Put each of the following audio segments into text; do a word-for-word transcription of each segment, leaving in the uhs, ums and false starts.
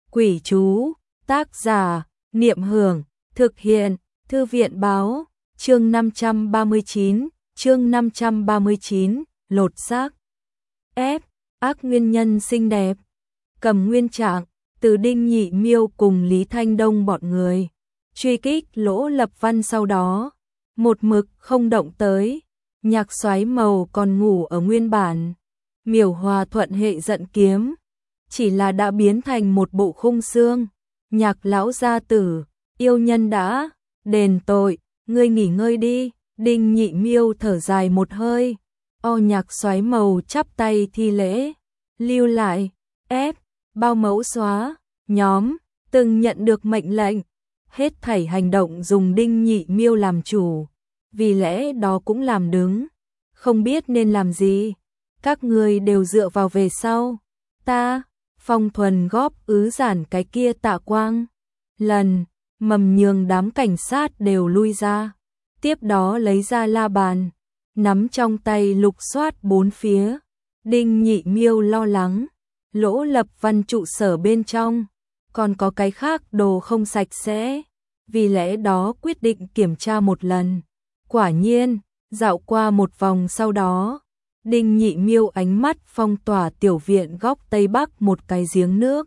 Quỷ chú, tác giả, Niệm Hưởng, thực hiện, Thư viện báo, chương năm trăm ba mươi chín, chương năm trăm ba mươi chín, lột xác. F, ác nguyên nhân xinh đẹp. Cầm nguyên trạng, từ Đinh Nhị Miêu cùng Lý Thanh Đông bọn người. Truy kích Lỗ Lập Văn sau đó. Một mực không động tới. Nhạc Soái Màu còn ngủ ở nguyên bản. Miểu Hòa Thuận hệ giận kiếm. Chỉ là đã biến thành một bộ khung xương. Nhạc lão gia tử, yêu nhân đã đền tội, ngươi nghỉ ngơi đi. Đinh Nhị Miêu thở dài một hơi. O Nhạc Soái Màu chắp tay thi lễ. Lưu lại, ép, bao mẫu xóa, nhóm, từng nhận được mệnh lệnh. Hết thảy hành động dùng Đinh Nhị Miêu làm chủ. Vì lẽ đó cũng làm đứng. Không biết nên làm gì. Các ngươi đều dựa vào về sau. Ta, Phong Thuần góp ứ giản cái kia Tạ Quang. Lần, mầm nhường đám cảnh sát đều lui ra. Tiếp đó lấy ra la bàn. Nắm trong tay lục soát bốn phía. Đinh Nhị Miêu lo lắng. Lỗ Lập Văn trụ sở bên trong. Còn có cái khác đồ không sạch sẽ. Vì lẽ đó quyết định kiểm tra một lần. Quả nhiên, dạo qua một vòng sau đó. Đinh Nhị Miêu ánh mắt phong tỏa tiểu viện góc Tây Bắc một cái giếng nước.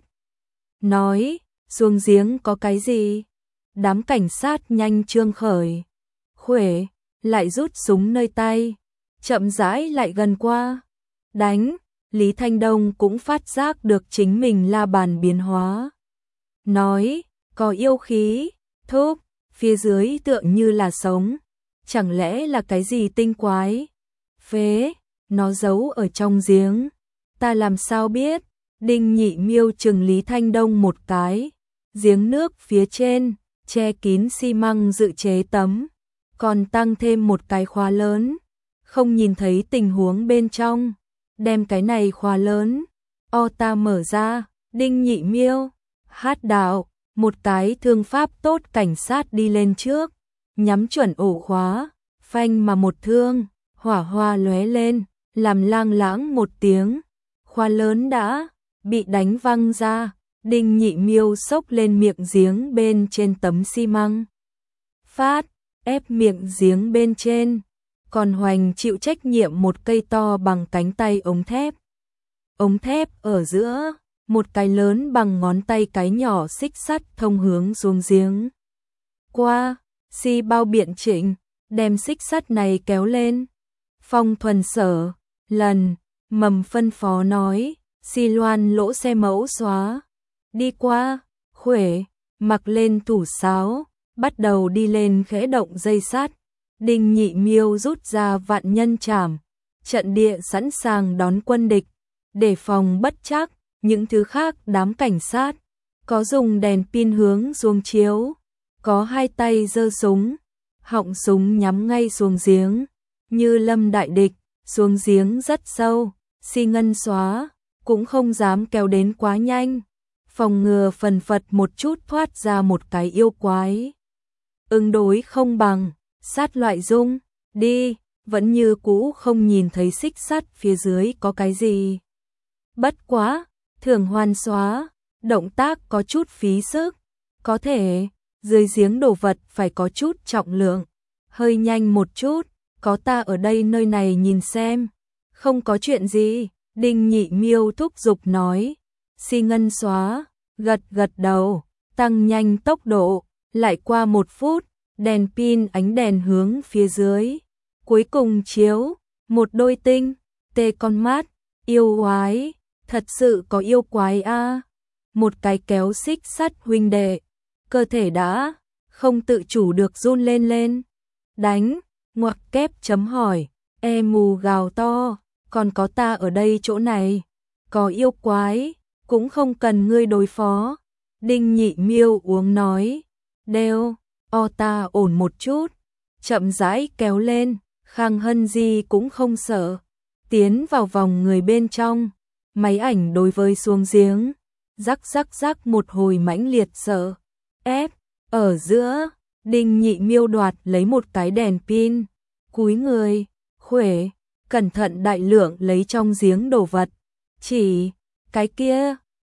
Nói, xuống giếng có cái gì? Đám cảnh sát nhanh trương khởi. Khuể, lại rút súng nơi tay. Chậm rãi lại gần qua. Đánh, Lý Thanh Đông cũng phát giác được chính mình la bàn biến hóa. Nói, có yêu khí, thúc, phía dưới tựa như là sống. Chẳng lẽ là cái gì tinh quái? Phế, nó giấu ở trong giếng. Ta làm sao biết? Đinh Nhị Miêu chừng Lý Thanh Đông một cái. Giếng nước phía trên, che kín xi măng dự chế tấm. Còn tăng thêm một cái khóa lớn. Không nhìn thấy tình huống bên trong. Đem cái này khóa lớn. O ta mở ra, Đinh Nhị Miêu. Hát đạo, một cái thương pháp tốt cảnh sát đi lên trước. Nhắm chuẩn ổ khóa, phanh mà một thương, hỏa hoa lóe lên, làm lang lãng một tiếng. Khóa lớn đã bị đánh văng ra. Đinh Nhị Miêu xốc lên miệng giếng bên trên tấm xi măng. Phát, ép miệng giếng bên trên. Còn Hoành chịu trách nhiệm một cây to bằng cánh tay ống thép. Ống thép ở giữa, một cái lớn bằng ngón tay cái nhỏ xích sắt thông hướng xuống giếng. Qua, xi bao biện chỉnh, đem xích sắt này kéo lên. Phong Thuần sở, lần, mầm phân phó nói, xi loan lỗ xe mẫu xóa. Đi qua, khuể, mặc lên thủ sáo, bắt đầu đi lên khẽ động dây sắt. Đinh Nhị Miêu rút ra vạn nhân trảm, trận địa sẵn sàng đón quân địch, để phòng bất trắc. Những thứ khác đám cảnh sát, có dùng đèn pin hướng xuống chiếu, có hai tay giơ súng, họng súng nhắm ngay xuống giếng, như lâm đại địch, xuống giếng rất sâu, xi ngân xóa, cũng không dám kéo đến quá nhanh, phòng ngừa phần phật một chút thoát ra một cái yêu quái. Ứng đối không bằng, sát loại dung, đi, vẫn như cũ không nhìn thấy xích sắt phía dưới có cái gì. Bất quá, thường hoan xóa, động tác có chút phí sức, có thể, dưới giếng đồ vật phải có chút trọng lượng, hơi nhanh một chút, có ta ở đây nơi này nhìn xem, không có chuyện gì, Đinh Nhị Miêu thúc giục nói, xi ngân xóa, gật gật đầu, tăng nhanh tốc độ, lại qua một phút, đèn pin ánh đèn hướng phía dưới, cuối cùng chiếu, một đôi tinh, tê con mắt, yêu quái. Thật sự có yêu quái a. À. Một cái kéo xích sắt huynh đệ, cơ thể đã không tự chủ được run lên lên. Đánh, ngoặc kép chấm hỏi, e mù gào to, còn có ta ở đây chỗ này, có yêu quái, cũng không cần ngươi đối phó. Đinh Nhị Miêu uống nói, đeo, o ta ổn một chút, chậm rãi kéo lên, Khang Hân Di cũng không sợ, tiến vào vòng người bên trong. Máy ảnh đối với xuống giếng, rắc rắc rắc một hồi mãnh liệt sợ. Ép, ở giữa, Đinh Nhị Miêu đoạt lấy một cái đèn pin, cúi người, khuể, cẩn thận đại lượng lấy trong giếng đồ vật. Chỉ, cái kia,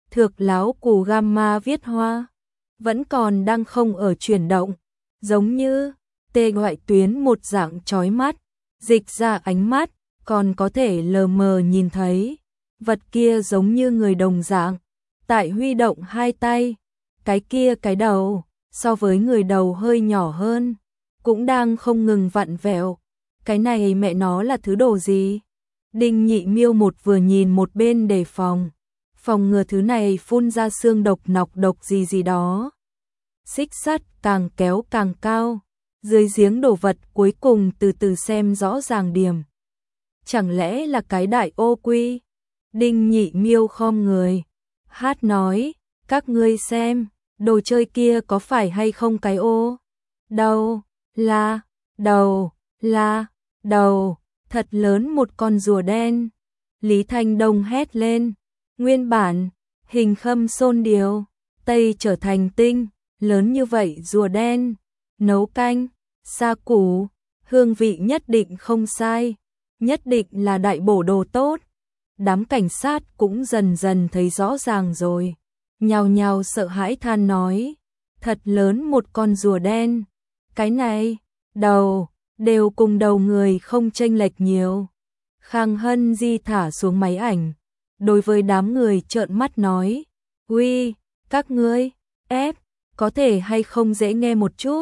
Thược láo cù gamma viết hoa, vẫn còn đang không ở chuyển động, giống như tê ngoại tuyến một dạng chói mắt, dịch ra ánh mắt, còn có thể lờ mờ nhìn thấy. Vật kia giống như người đồng dạng, tại huy động hai tay, cái kia cái đầu, so với người đầu hơi nhỏ hơn, cũng đang không ngừng vặn vẹo. Cái này mẹ nó là thứ đồ gì? Đinh Nhị Miêu một vừa nhìn một bên đề phòng, phòng ngừa thứ này phun ra xương độc nọc độc gì gì đó. Xích sắt càng kéo càng cao, dưới giếng đổ vật cuối cùng từ từ xem rõ ràng điểm. Chẳng lẽ là cái đại ô quy? Đinh Nhị Miêu khom người, hát nói, các ngươi xem, đồ chơi kia có phải hay không cái ô? Đầu, là, đầu, là, đầu, thật lớn một con rùa đen. Lý Thanh Đông hét lên, nguyên bản, hình khâm xôn điều, Tây trở thành tinh, lớn như vậy rùa đen, nấu canh, sa củ, hương vị nhất định không sai, nhất định là đại bổ đồ tốt. Đám cảnh sát cũng dần dần thấy rõ ràng rồi, nhào nhào sợ hãi than nói, thật lớn một con rùa đen, cái này, đầu, đều cùng đầu người không chênh lệch nhiều. Khang Hân Di thả xuống máy ảnh, đối với đám người trợn mắt nói, uy, các ngươi, ép, có thể hay không dễ nghe một chút.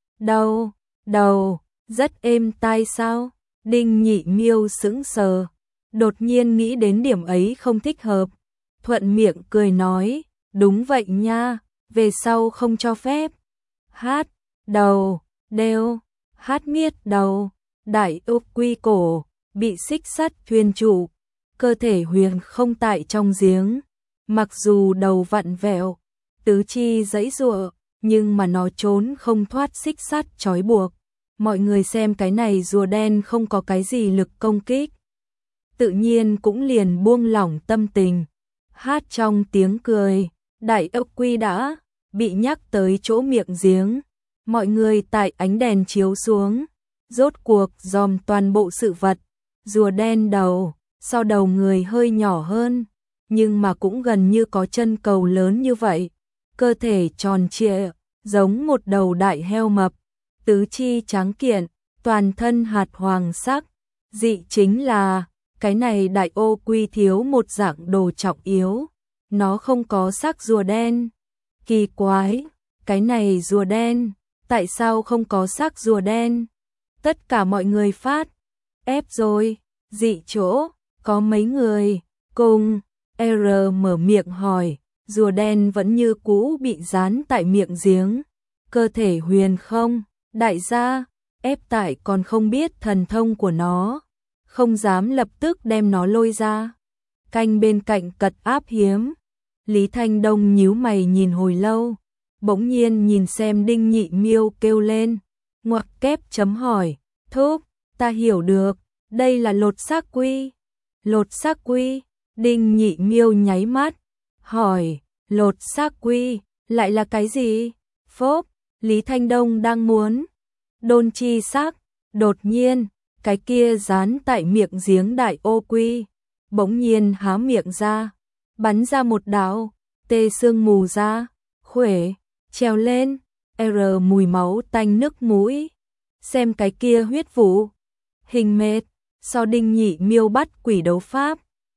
Đầu, đầu, rất êm tai sao? Đinh Nhị Miêu sững sờ, đột nhiên nghĩ đến điểm ấy không thích hợp, thuận miệng cười nói, đúng vậy nha, về sau không cho phép. Hát, đầu, đều, hát miết đầu, đại ốc quy cổ, bị xích sắt thuyền trụ, cơ thể huyền không tại trong giếng, mặc dù đầu vặn vẹo, tứ chi giãy giụa, nhưng mà nó trốn không thoát xích sắt trói buộc. Mọi người xem cái này rùa đen không có cái gì lực công kích, tự nhiên cũng liền buông lỏng tâm tình. Hát trong tiếng cười, đại ốc quy đã bị nhắc tới chỗ miệng giếng. Mọi người tại ánh đèn chiếu xuống, rốt cuộc dòm toàn bộ sự vật. Rùa đen đầu, so đầu người hơi nhỏ hơn, nhưng mà cũng gần như có chân cầu lớn như vậy. Cơ thể tròn trịa, giống một đầu đại heo mập, tứ chi trắng kiện, toàn thân hạt hoàng sắc. Dị chính là, cái này đại ô quy thiếu một dạng đồ trọng yếu, nó không có xác rùa đen. Kỳ quái, cái này rùa đen, tại sao không có xác rùa đen? Tất cả mọi người phát ép rồi. Dị chỗ, có mấy người cùng R mở miệng hỏi, rùa đen vẫn như cũ bị dán tại miệng giếng, cơ thể huyền không. Đại gia, ép tại còn không biết thần thông của nó, không dám lập tức đem nó lôi ra. Canh bên cạnh cật áp hiếm. Lý Thanh Đông nhíu mày nhìn hồi lâu, bỗng nhiên nhìn xem Đinh Nhị Miêu kêu lên, ngoặc kép chấm hỏi, thúc, ta hiểu được, đây là lột xác quy. Lột xác quy, Đinh Nhị Miêu nháy mắt, hỏi, lột xác quy, lại là cái gì? Phốp, Lý Thanh Đông đang muốn đôn chi xác, đột nhiên, cái kia dán tại miệng giếng đại ô quy, bỗng nhiên há miệng ra, bắn ra một đạo tê sương mù ra, khuể, treo lên, R mùi máu tanh nước mũi. Xem cái kia huyết vụ, hình mệt, so Đinh Nhị Miêu bắt quỷ đấu pháp.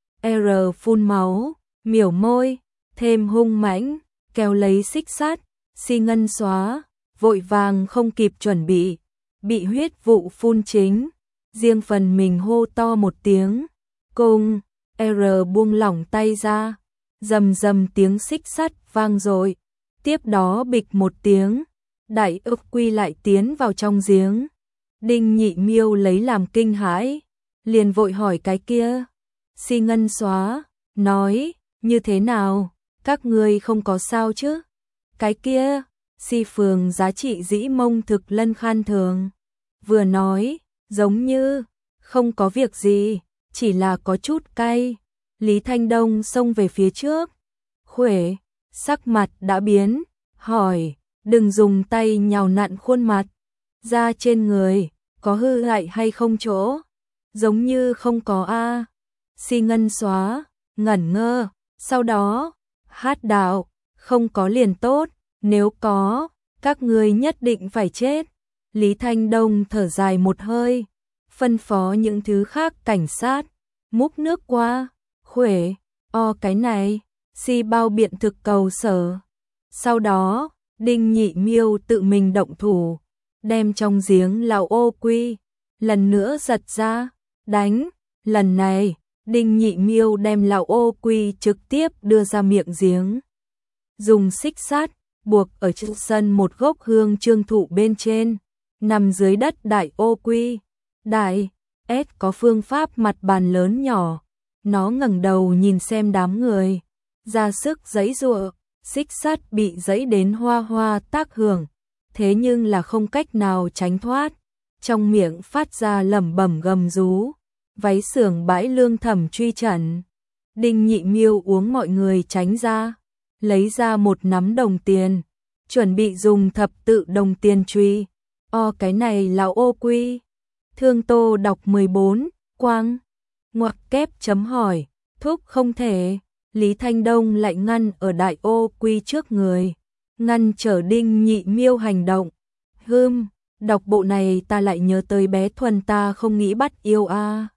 R phun máu, miểu môi, thêm hung mãnh, kéo lấy xích sắt, Si Ngân xóa, vội vàng không kịp chuẩn bị, bị huyết vụ phun chính, riêng phần mình hô to một tiếng, cùng, R buông lỏng tay ra, rầm rầm tiếng xích sắt vang rồi, tiếp đó bịch một tiếng, đại ốc quy lại tiến vào trong giếng. Đinh Nhị Miêu lấy làm kinh hãi, liền vội hỏi cái kia, Si Ngân xóa, nói, như thế nào, các ngươi không có sao chứ? Cái kia, Si Phường giá trị dĩ mông thực lân khan thường, vừa nói, giống như, không có việc gì, chỉ là có chút cay. Lý Thanh Đông xông về phía trước, khuể, sắc mặt đã biến, hỏi, đừng dùng tay nhào nặn khuôn mặt, da trên người, có hư hại hay không chỗ? Giống như không có a. Si Ngân xóa, ngẩn ngơ, sau đó, Hát đạo, không có liền tốt, nếu có, các ngươi nhất định phải chết. Lý Thanh Đông thở dài một hơi, phân phó những thứ khác cảnh sát, múc nước qua, khuể, o cái này, si bao biện thực cầu sở. Sau đó, Đinh Nhị Miêu tự mình động thủ, đem trong giếng lão ô quy, lần nữa giật ra, đánh, lần này, Đinh Nhị Miêu đem lão ô quy trực tiếp đưa ra miệng giếng. Dùng xích sắt, buộc ở chân sân một gốc hương trương thụ bên trên, nằm dưới đất đại ô quy. Đại, S có phương pháp mặt bàn lớn nhỏ, nó ngẩng đầu nhìn xem đám người, ra sức giãy giụa, xích sắt bị giãy đến hoa hoa tác hưởng, thế nhưng là không cách nào tránh thoát, trong miệng phát ra lẩm bẩm gầm rú, váy xưởng bãi lương thẩm truy trận. Đinh Nhị Miêu uống mọi người tránh ra, lấy ra một nắm đồng tiền, chuẩn bị dùng thập tự đồng tiền truy. O cái này là ô quy. Thương Tô đọc mười bốn, quang, ngoặc kép chấm hỏi, thúc không thể. Lý Thanh Đông lại ngăn ở đại ô quy trước người, ngăn trở Đinh Nhị Miêu hành động. Hưm, đọc bộ này ta lại nhớ tới bé Thuần ta không nghĩ bắt yêu a. À.